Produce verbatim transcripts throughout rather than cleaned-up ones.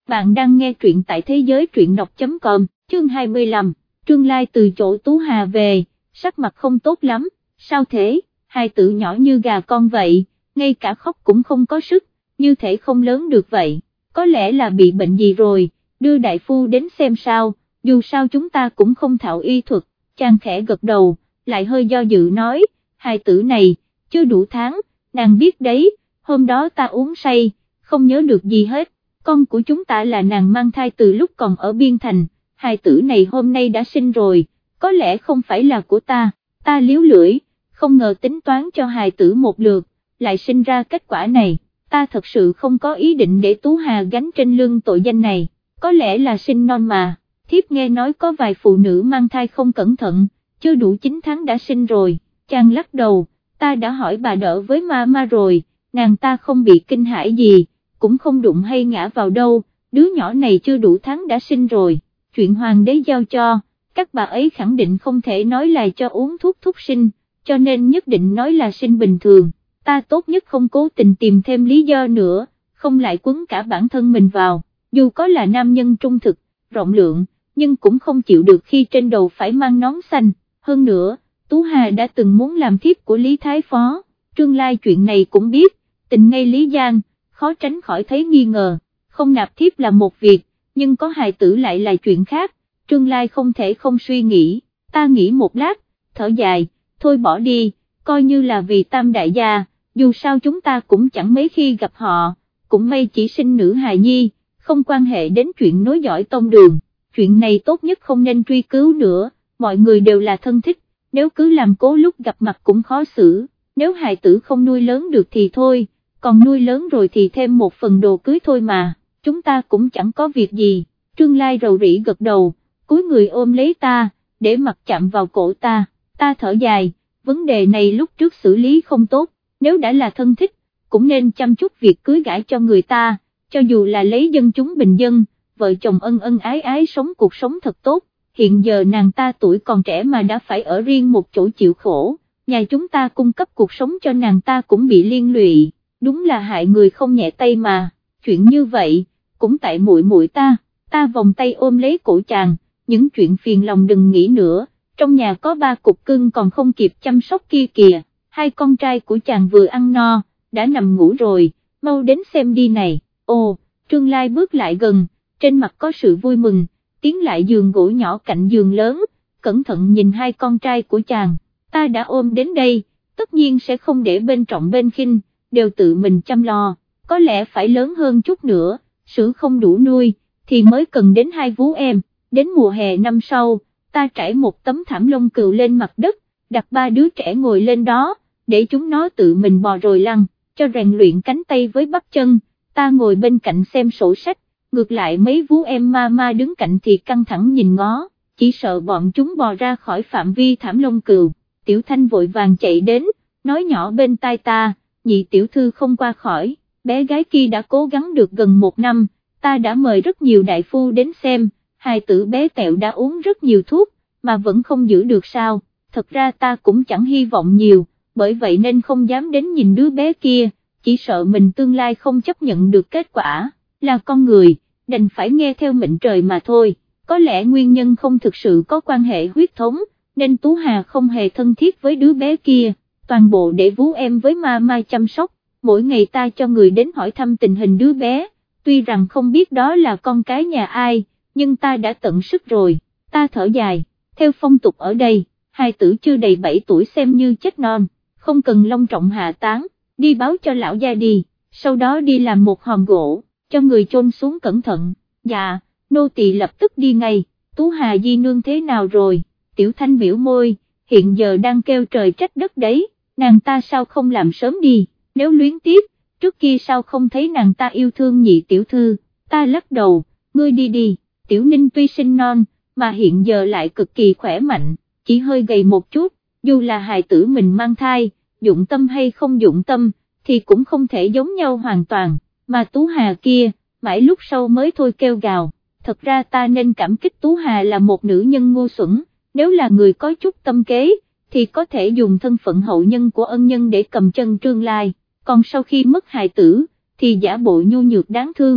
bạn đang nghe truyện tại thế giới truyện đọc chấm com, chương hai mươi lăm, Trương Lai từ chỗ Tú Hà về, sắc mặt không tốt lắm, sao thế, hai tử nhỏ như gà con vậy, ngay cả khóc cũng không có sức, như thể không lớn được vậy, có lẽ là bị bệnh gì rồi, đưa đại phu đến xem sao, dù sao chúng ta cũng không thạo y thuật, chàng khẽ gật đầu, lại hơi do dự nói, hai tử này, chưa đủ tháng, nàng biết đấy, hôm đó ta uống say, không nhớ được gì hết, con của chúng ta là nàng mang thai từ lúc còn ở Biên Thành, hai tử này hôm nay đã sinh rồi, có lẽ không phải là của ta, ta liếu lưỡi, không ngờ tính toán cho hài tử một lượt, lại sinh ra kết quả này, ta thật sự không có ý định để Tú Hà gánh trên lưng tội danh này, có lẽ là sinh non mà, thiếp nghe nói có vài phụ nữ mang thai không cẩn thận, chưa đủ chín tháng đã sinh rồi, chàng lắc đầu, ta đã hỏi bà đỡ với mama rồi, nàng ta không bị kinh hãi gì, cũng không đụng hay ngã vào đâu, đứa nhỏ này chưa đủ tháng đã sinh rồi, chuyện hoàng đế giao cho, các bà ấy khẳng định không thể nói là cho uống thuốc thúc sinh, cho nên nhất định nói là sinh bình thường, ta tốt nhất không cố tình tìm thêm lý do nữa, không lại quấn cả bản thân mình vào, dù có là nam nhân trung thực, rộng lượng, nhưng cũng không chịu được khi trên đầu phải mang nón xanh, hơn nữa, Tú Hà đã từng muốn làm thiếp của Lý Thái Phó, Trương Lai chuyện này cũng biết, tình ngay Lý Giang, khó tránh khỏi thấy nghi ngờ, không nạp thiếp là một việc, nhưng có hài tử lại là chuyện khác, Trương Lai không thể không suy nghĩ, ta nghĩ một lát, thở dài, thôi bỏ đi, coi như là vì Tam đại gia, dù sao chúng ta cũng chẳng mấy khi gặp họ, cũng may chỉ sinh nữ hài nhi, không quan hệ đến chuyện nối dõi tông đường, chuyện này tốt nhất không nên truy cứu nữa, mọi người đều là thân thích, nếu cứ làm cố lúc gặp mặt cũng khó xử, nếu hài tử không nuôi lớn được thì thôi, còn nuôi lớn rồi thì thêm một phần đồ cưới thôi mà, chúng ta cũng chẳng có việc gì, Trương Lai rầu rĩ gật đầu, cúi người ôm lấy ta, để mặt chạm vào cổ ta, ta thở dài, vấn đề này lúc trước xử lý không tốt, nếu đã là thân thích, cũng nên chăm chút việc cưới gả cho người ta, cho dù là lấy dân chúng bình dân, vợ chồng ân ân ái ái sống cuộc sống thật tốt, hiện giờ nàng ta tuổi còn trẻ mà đã phải ở riêng một chỗ chịu khổ, nhà chúng ta cung cấp cuộc sống cho nàng ta cũng bị liên lụy, đúng là hại người không nhẹ tay mà, chuyện như vậy, cũng tại muội muội ta, ta vòng tay ôm lấy cổ chàng, những chuyện phiền lòng đừng nghĩ nữa, trong nhà có ba cục cưng còn không kịp chăm sóc kia kìa, hai con trai của chàng vừa ăn no, đã nằm ngủ rồi, mau đến xem đi này, ồ, Trương Lai bước lại gần, trên mặt có sự vui mừng, tiến lại giường gỗ nhỏ cạnh giường lớn, cẩn thận nhìn hai con trai của chàng, ta đã ôm đến đây, tất nhiên sẽ không để bên trọng bên khinh, đều tự mình chăm lo, có lẽ phải lớn hơn chút nữa, sữa không đủ nuôi, thì mới cần đến hai vú em, đến mùa hè năm sau, ta trải một tấm thảm lông cừu lên mặt đất, đặt ba đứa trẻ ngồi lên đó, để chúng nó tự mình bò rồi lăn, cho rèn luyện cánh tay với bắp chân, ta ngồi bên cạnh xem sổ sách, ngược lại mấy vú em mama đứng cạnh thì căng thẳng nhìn ngó, chỉ sợ bọn chúng bò ra khỏi phạm vi thảm lông cừu, Tiểu Thanh vội vàng chạy đến, nói nhỏ bên tai ta, nhị tiểu thư không qua khỏi, bé gái kia đã cố gắng được gần một năm, ta đã mời rất nhiều đại phu đến xem, hài tử bé Tẹo đã uống rất nhiều thuốc, mà vẫn không giữ được sao, thật ra ta cũng chẳng hy vọng nhiều, bởi vậy nên không dám đến nhìn đứa bé kia, chỉ sợ mình tương lai không chấp nhận được kết quả, là con người, đành phải nghe theo mệnh trời mà thôi, có lẽ nguyên nhân không thực sự có quan hệ huyết thống, nên Tú Hà không hề thân thiết với đứa bé kia, toàn bộ để vú em với mama chăm sóc, mỗi ngày ta cho người đến hỏi thăm tình hình đứa bé, tuy rằng không biết đó là con cái nhà ai, nhưng ta đã tận sức rồi, ta thở dài, theo phong tục ở đây, hai tử chưa đầy bảy tuổi xem như chết non, không cần long trọng hạ táng, đi báo cho lão gia đi, sau đó đi làm một hòm gỗ, cho người chôn xuống cẩn thận, dạ, nô tỳ lập tức đi ngay, Tú Hà di nương thế nào rồi, Tiểu Thanh biểu môi, hiện giờ đang kêu trời trách đất đấy, nàng ta sao không làm sớm đi, nếu luyến tiếc, trước kia sao không thấy nàng ta yêu thương nhị tiểu thư, ta lắc đầu, ngươi đi đi, Tiểu Ninh tuy sinh non, mà hiện giờ lại cực kỳ khỏe mạnh, chỉ hơi gầy một chút, dù là hài tử mình mang thai, dụng tâm hay không dụng tâm, thì cũng không thể giống nhau hoàn toàn, mà Tú Hà kia, mãi lúc sau mới thôi kêu gào, thật ra ta nên cảm kích Tú Hà là một nữ nhân ngu xuẩn, nếu là người có chút tâm kế, thì có thể dùng thân phận hậu nhân của ân nhân để cầm chân Trương Lai, còn sau khi mất hài tử, thì giả bộ nhu nhược đáng thương,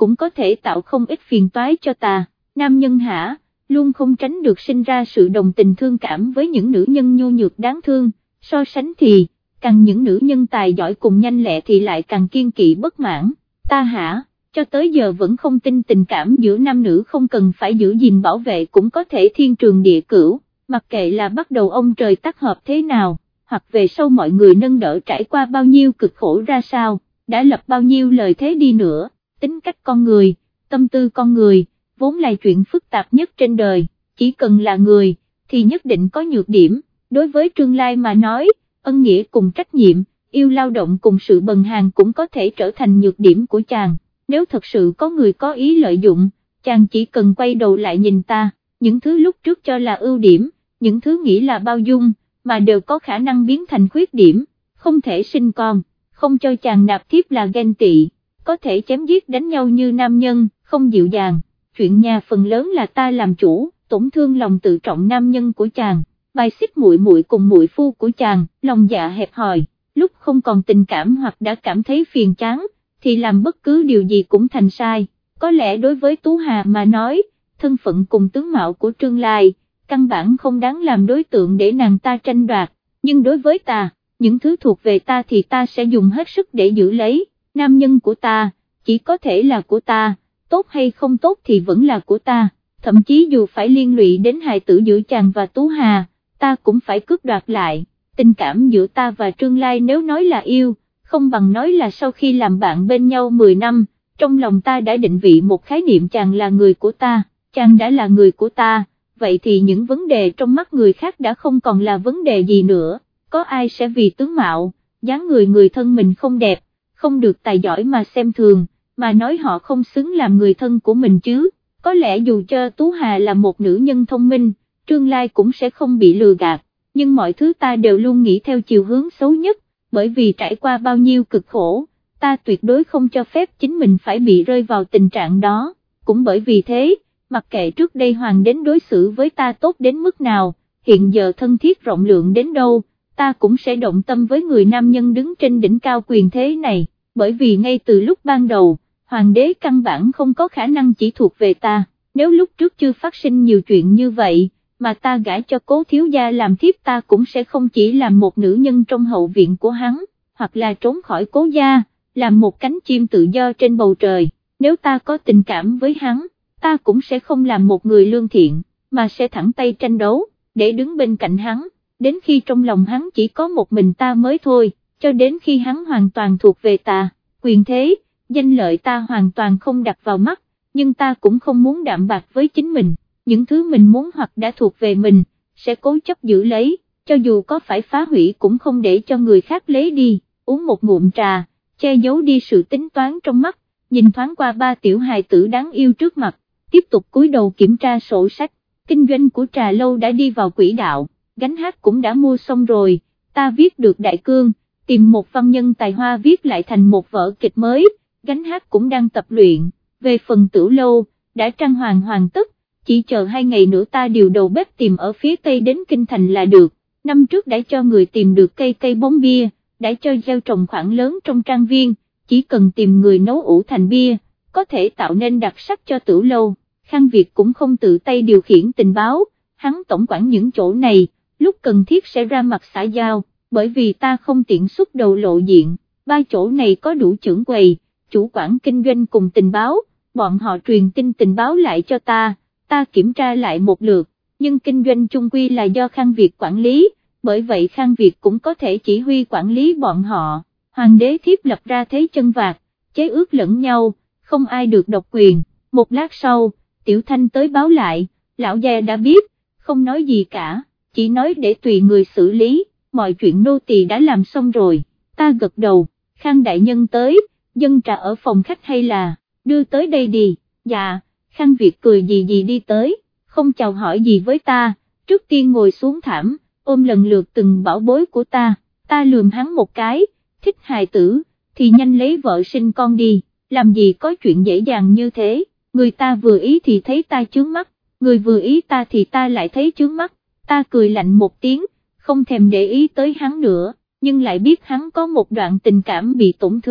cũng có thể tạo không ít phiền toái cho ta. Nam nhân hả, luôn không tránh được sinh ra sự đồng tình thương cảm với những nữ nhân nhu nhược đáng thương, so sánh thì, càng những nữ nhân tài giỏi cùng nhanh lẹ thì lại càng kiên kỵ bất mãn. Ta hả, cho tới giờ vẫn không tin tình cảm giữa nam nữ không cần phải giữ gìn bảo vệ cũng có thể thiên trường địa cửu, mặc kệ là bắt đầu ông trời tác hợp thế nào, hoặc về sau mọi người nâng đỡ trải qua bao nhiêu cực khổ ra sao, đã lập bao nhiêu lời thế đi nữa, tính cách con người, tâm tư con người, vốn là chuyện phức tạp nhất trên đời, chỉ cần là người, thì nhất định có nhược điểm, đối với Trương Lai mà nói, ân nghĩa cùng trách nhiệm, yêu lao động cùng sự bần hàng cũng có thể trở thành nhược điểm của chàng, nếu thật sự có người có ý lợi dụng, chàng chỉ cần quay đầu lại nhìn ta, những thứ lúc trước cho là ưu điểm, những thứ nghĩ là bao dung, mà đều có khả năng biến thành khuyết điểm, không thể sinh con, không cho chàng nạp thiếp là ghen tị, có thể chém giết đánh nhau như nam nhân, không dịu dàng, chuyện nhà phần lớn là ta làm chủ, tổn thương lòng tự trọng nam nhân của chàng, bài xích muội muội cùng muội phu của chàng, lòng dạ hẹp hòi, lúc không còn tình cảm hoặc đã cảm thấy phiền chán, thì làm bất cứ điều gì cũng thành sai, có lẽ đối với Tú Hà mà nói, thân phận cùng tướng mạo của Trương Lai, căn bản không đáng làm đối tượng để nàng ta tranh đoạt, nhưng đối với ta, những thứ thuộc về ta thì ta sẽ dùng hết sức để giữ lấy, nam nhân của ta, chỉ có thể là của ta, tốt hay không tốt thì vẫn là của ta, thậm chí dù phải liên lụy đến hài tử giữa chàng và Tú Hà, ta cũng phải cướp đoạt lại, tình cảm giữa ta và Trương Lai nếu nói là yêu, không bằng nói là sau khi làm bạn bên nhau mười năm, trong lòng ta đã định vị một khái niệm chàng là người của ta, chàng đã là người của ta, vậy thì những vấn đề trong mắt người khác đã không còn là vấn đề gì nữa, có ai sẽ vì tướng mạo, dáng người người thân mình không đẹp, không được tài giỏi mà xem thường, mà nói họ không xứng làm người thân của mình chứ, có lẽ dù cho Tú Hà là một nữ nhân thông minh, Trương Lai cũng sẽ không bị lừa gạt, nhưng mọi thứ ta đều luôn nghĩ theo chiều hướng xấu nhất, bởi vì trải qua bao nhiêu cực khổ, ta tuyệt đối không cho phép chính mình phải bị rơi vào tình trạng đó, cũng bởi vì thế, mặc kệ trước đây Hoàng đến đối xử với ta tốt đến mức nào, hiện giờ thân thiết rộng lượng đến đâu, ta cũng sẽ động tâm với người nam nhân đứng trên đỉnh cao quyền thế này, bởi vì ngay từ lúc ban đầu, Hoàng đế căn bản không có khả năng chỉ thuộc về ta, nếu lúc trước chưa phát sinh nhiều chuyện như vậy, mà ta gả cho Cố thiếu gia làm thiếp ta cũng sẽ không chỉ làm một nữ nhân trong hậu viện của hắn, hoặc là trốn khỏi Cố gia, làm một cánh chim tự do trên bầu trời, nếu ta có tình cảm với hắn, ta cũng sẽ không làm một người lương thiện, mà sẽ thẳng tay tranh đấu, để đứng bên cạnh hắn, đến khi trong lòng hắn chỉ có một mình ta mới thôi, cho đến khi hắn hoàn toàn thuộc về ta, quyền thế, danh lợi ta hoàn toàn không đặt vào mắt, nhưng ta cũng không muốn đạm bạc với chính mình, những thứ mình muốn hoặc đã thuộc về mình, sẽ cố chấp giữ lấy, cho dù có phải phá hủy cũng không để cho người khác lấy đi, uống một ngụm trà, che giấu đi sự tính toán trong mắt, nhìn thoáng qua ba tiểu hài tử đáng yêu trước mặt, tiếp tục cúi đầu kiểm tra sổ sách, kinh doanh của trà lâu đã đi vào quỹ đạo, gánh hát cũng đã mua xong rồi, ta viết được đại cương, tìm một văn nhân tài hoa viết lại thành một vở kịch mới, gánh hát cũng đang tập luyện, về phần Tửu lâu, đã trang hoàng hoàn tất, chỉ chờ hai ngày nữa ta điều đầu bếp tìm ở phía tây đến Kinh Thành là được, năm trước đã cho người tìm được cây cây bóng bia, đã cho gieo trồng khoảng lớn trong trang viên, chỉ cần tìm người nấu ủ thành bia, có thể tạo nên đặc sắc cho Tửu lâu. Khang Việt cũng không tự tay điều khiển tình báo, hắn tổng quản những chỗ này, lúc cần thiết sẽ ra mặt xã giao, bởi vì ta không tiện xuất đầu lộ diện, ba chỗ này có đủ trưởng quầy, chủ quản kinh doanh cùng tình báo, bọn họ truyền tin tình báo lại cho ta, ta kiểm tra lại một lượt, nhưng kinh doanh chung quy là do Khang Việt quản lý, bởi vậy Khang Việt cũng có thể chỉ huy quản lý bọn họ, hoàng đế thiếp lập ra thế chân vạc, chế ước lẫn nhau, không ai được độc quyền, một lát sau, Tiểu Thanh tới báo lại, lão gia đã biết, không nói gì cả, chỉ nói để tùy người xử lý, mọi chuyện nô tỳ đã làm xong rồi, ta gật đầu, Khang đại nhân tới, dân trà ở phòng khách hay là, đưa tới đây đi, dạ, Khang Việt cười gì gì đi tới, không chào hỏi gì với ta, trước tiên ngồi xuống thảm, ôm lần lượt từng bảo bối của ta, ta lườm hắn một cái, thích hài tử, thì nhanh lấy vợ sinh con đi, làm gì có chuyện dễ dàng như thế. Người ta vừa ý thì thấy ta chướng mắt, người vừa ý ta thì ta lại thấy chướng mắt, ta cười lạnh một tiếng, không thèm để ý tới hắn nữa, nhưng lại biết hắn có một đoạn tình cảm bị tổn thương,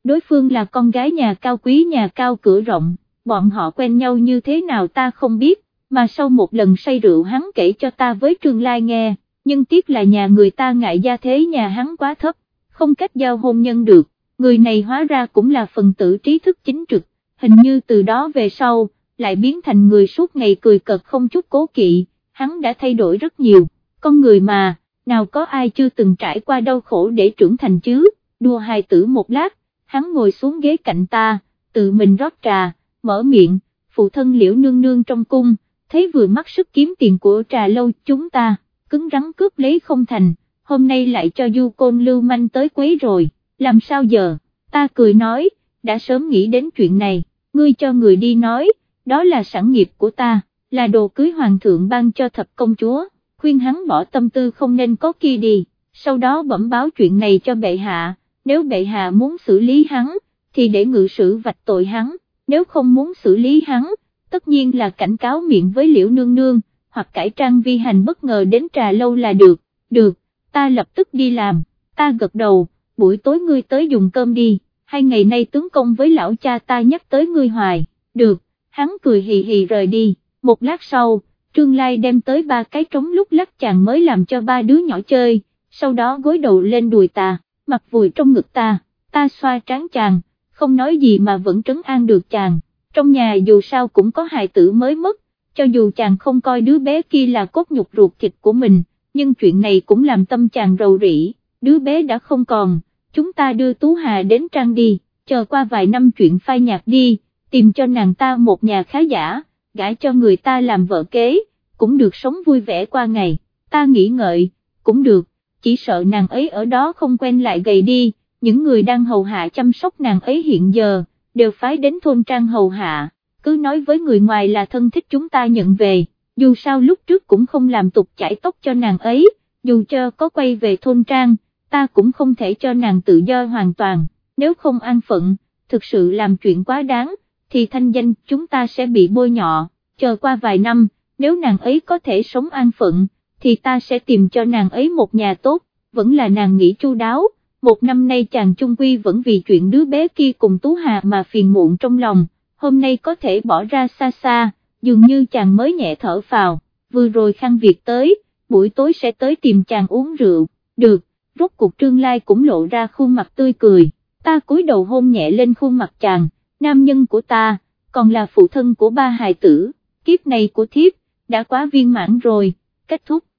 đối phương là con gái nhà cao quý nhà cao cửa rộng, bọn họ quen nhau như thế nào ta không biết, mà sau một lần say rượu hắn kể cho ta với Trương Lai nghe, nhưng tiếc là nhà người ta ngại gia thế nhà hắn quá thấp, không cách giao hôn nhân được, người này hóa ra cũng là phần tử trí thức chính trực, hình như từ đó về sau, lại biến thành người suốt ngày cười cợt không chút cố kỵ, hắn đã thay đổi rất nhiều, con người mà, nào có ai chưa từng trải qua đau khổ để trưởng thành chứ, đùa hài tử một lát, hắn ngồi xuống ghế cạnh ta, tự mình rót trà, mở miệng, phụ thân Liễu nương nương trong cung, thấy vừa mắc sức kiếm tiền của trà lâu chúng ta, cứng rắn cướp lấy không thành, hôm nay lại cho du côn lưu manh tới quấy rồi, làm sao giờ, ta cười nói, đã sớm nghĩ đến chuyện này, ngươi cho người đi nói, đó là sản nghiệp của ta, là đồ cưới hoàng thượng ban cho thập công chúa, khuyên hắn bỏ tâm tư không nên có kia đi, sau đó bẩm báo chuyện này cho bệ hạ, nếu bệ hạ muốn xử lý hắn, thì để ngự sử vạch tội hắn, nếu không muốn xử lý hắn, tất nhiên là cảnh cáo miệng với Liễu nương nương, hoặc cải trang vi hành bất ngờ đến trà lâu là được, được, ta lập tức đi làm, ta gật đầu, buổi tối ngươi tới dùng cơm đi, hai ngày nay tướng công với lão cha ta nhắc tới ngươi hoài, được, hắn cười hì hì rời đi, một lát sau, Trương Lai đem tới ba cái trống lúc lắc chàng mới làm cho ba đứa nhỏ chơi, sau đó gối đầu lên đùi ta, mặt vùi trong ngực ta, ta xoa trán chàng, không nói gì mà vẫn trấn an được chàng, trong nhà dù sao cũng có hài tử mới mất, cho dù chàng không coi đứa bé kia là cốt nhục ruột thịt của mình, nhưng chuyện này cũng làm tâm chàng rầu rĩ, đứa bé đã không còn, chúng ta đưa Tú Hà đến trang đi, chờ qua vài năm chuyện phai nhạt đi, tìm cho nàng ta một nhà khá giả, gả cho người ta làm vợ kế, cũng được sống vui vẻ qua ngày, ta nghĩ ngợi, cũng được, chỉ sợ nàng ấy ở đó không quen lại gầy đi, những người đang hầu hạ chăm sóc nàng ấy hiện giờ, đều phái đến thôn trang hầu hạ, cứ nói với người ngoài là thân thích chúng ta nhận về, dù sao lúc trước cũng không làm tục chải tóc cho nàng ấy, dù cho có quay về thôn trang, ta cũng không thể cho nàng tự do hoàn toàn, nếu không an phận, thực sự làm chuyện quá đáng, thì thanh danh chúng ta sẽ bị bôi nhọ, chờ qua vài năm, nếu nàng ấy có thể sống an phận, thì ta sẽ tìm cho nàng ấy một nhà tốt, vẫn là nàng nghĩ chu đáo, một năm nay chàng chung quy vẫn vì chuyện đứa bé kia cùng Tú Hà mà phiền muộn trong lòng, hôm nay có thể bỏ ra xa xa, dường như chàng mới nhẹ thở phào, vừa rồi Khang Việt tới, buổi tối sẽ tới tìm chàng uống rượu, được, rốt cuộc Trương Lai cũng lộ ra khuôn mặt tươi cười, ta cúi đầu hôn nhẹ lên khuôn mặt chàng, nam nhân của ta, còn là phụ thân của ba hài tử, kiếp này của thiếp, đã quá viên mãn rồi, kết thúc.